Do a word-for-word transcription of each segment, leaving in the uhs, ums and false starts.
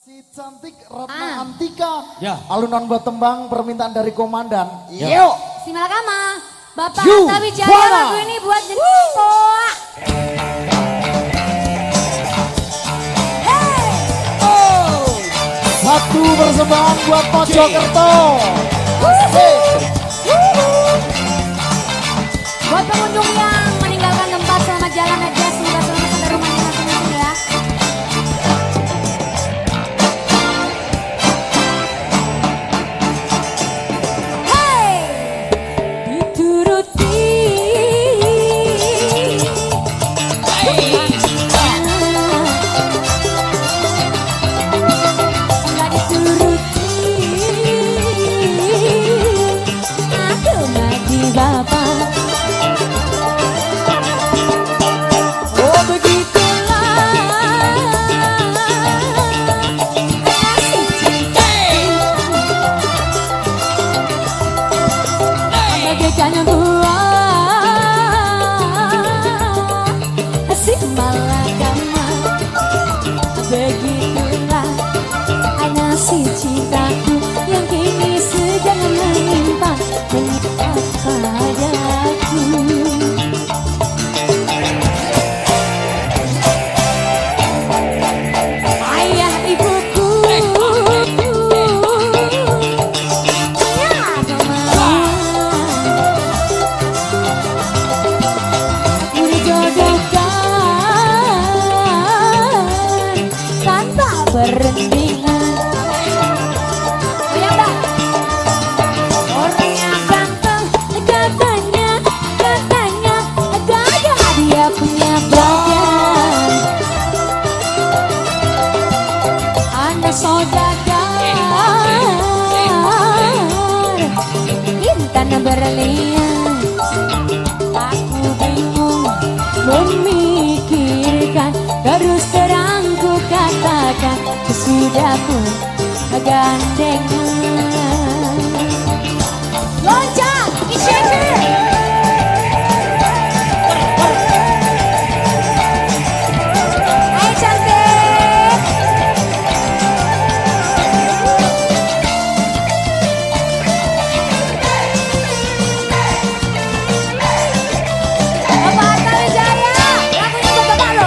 Si cantik Ratna ah. Antika, ya. alunan buat tembang permintaan dari komandan. Ya. Yuk. Simalakama, Bapak Atta Wijaya lagu ini buat Jeniko. Hey. Oh. Satu persembahan buat Mojokerto. Hey. Buat pengunjung yang meninggalkan tempat selamat jalan aja, semoga selamat sampai rumahnya masing-masing ya. Jangan buat asik malakama, begitulah nasi cintaku yang kini sedang menimpa menimpa padaku. Ayah ibuku berendingan, goyang bang. Orangnya ganteng, katanya, katanya, gaya dia punya badan. Anak saudagar, intan berlian. Aku bingung memikirkan, terus terang ku katakan sudah pun gandengan. Loncang, isyaker. Hai cantik. Bapak Atta Wijaya, lagunya buat bapak lo.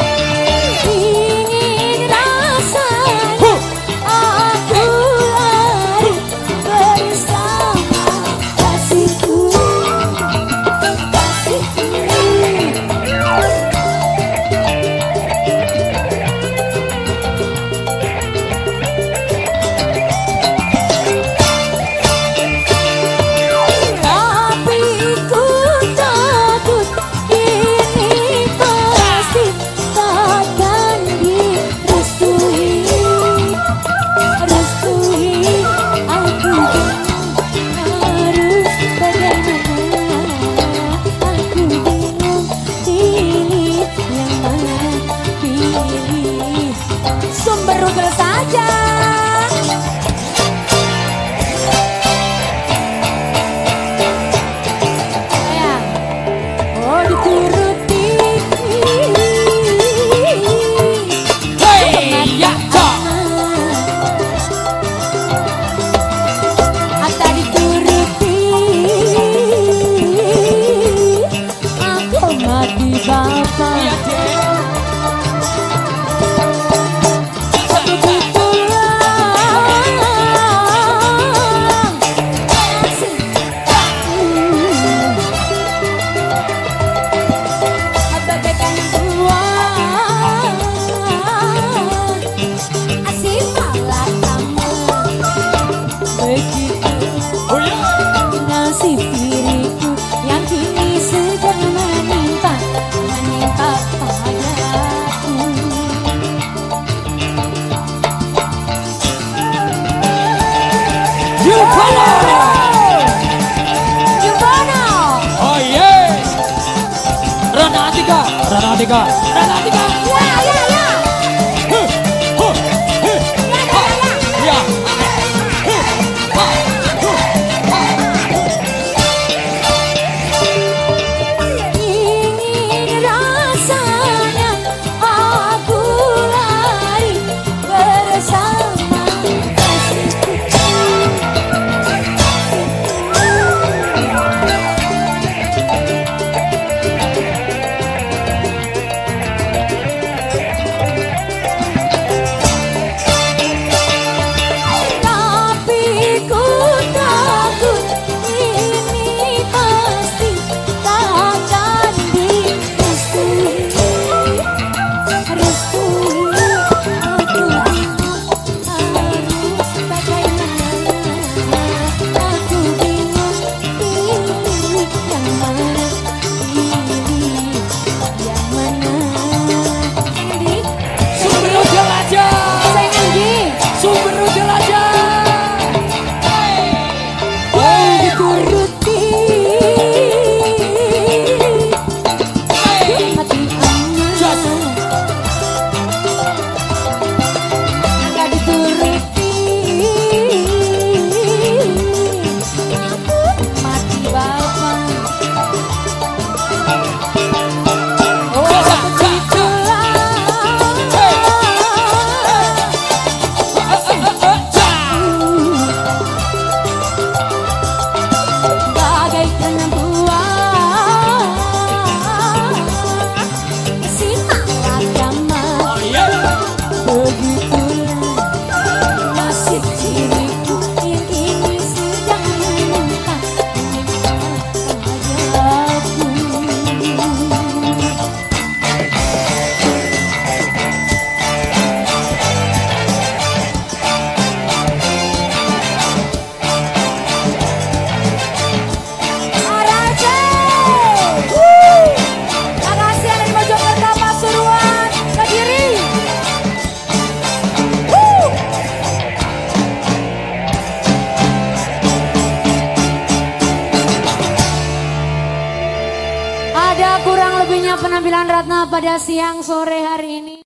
Nasib diriku yang kini sedang menimpa, menimpa padaku. Yubono, Yubono. Oh yeah. Ratna Antika, Ratna Antika, Ratna Antika. Ya ya ya. Huh, huh, huh. Ya, ya, ya. Ingin rasanya aku lari bersama. ada kurang lebihnya penampilan Ratna pada siang sore hari ini.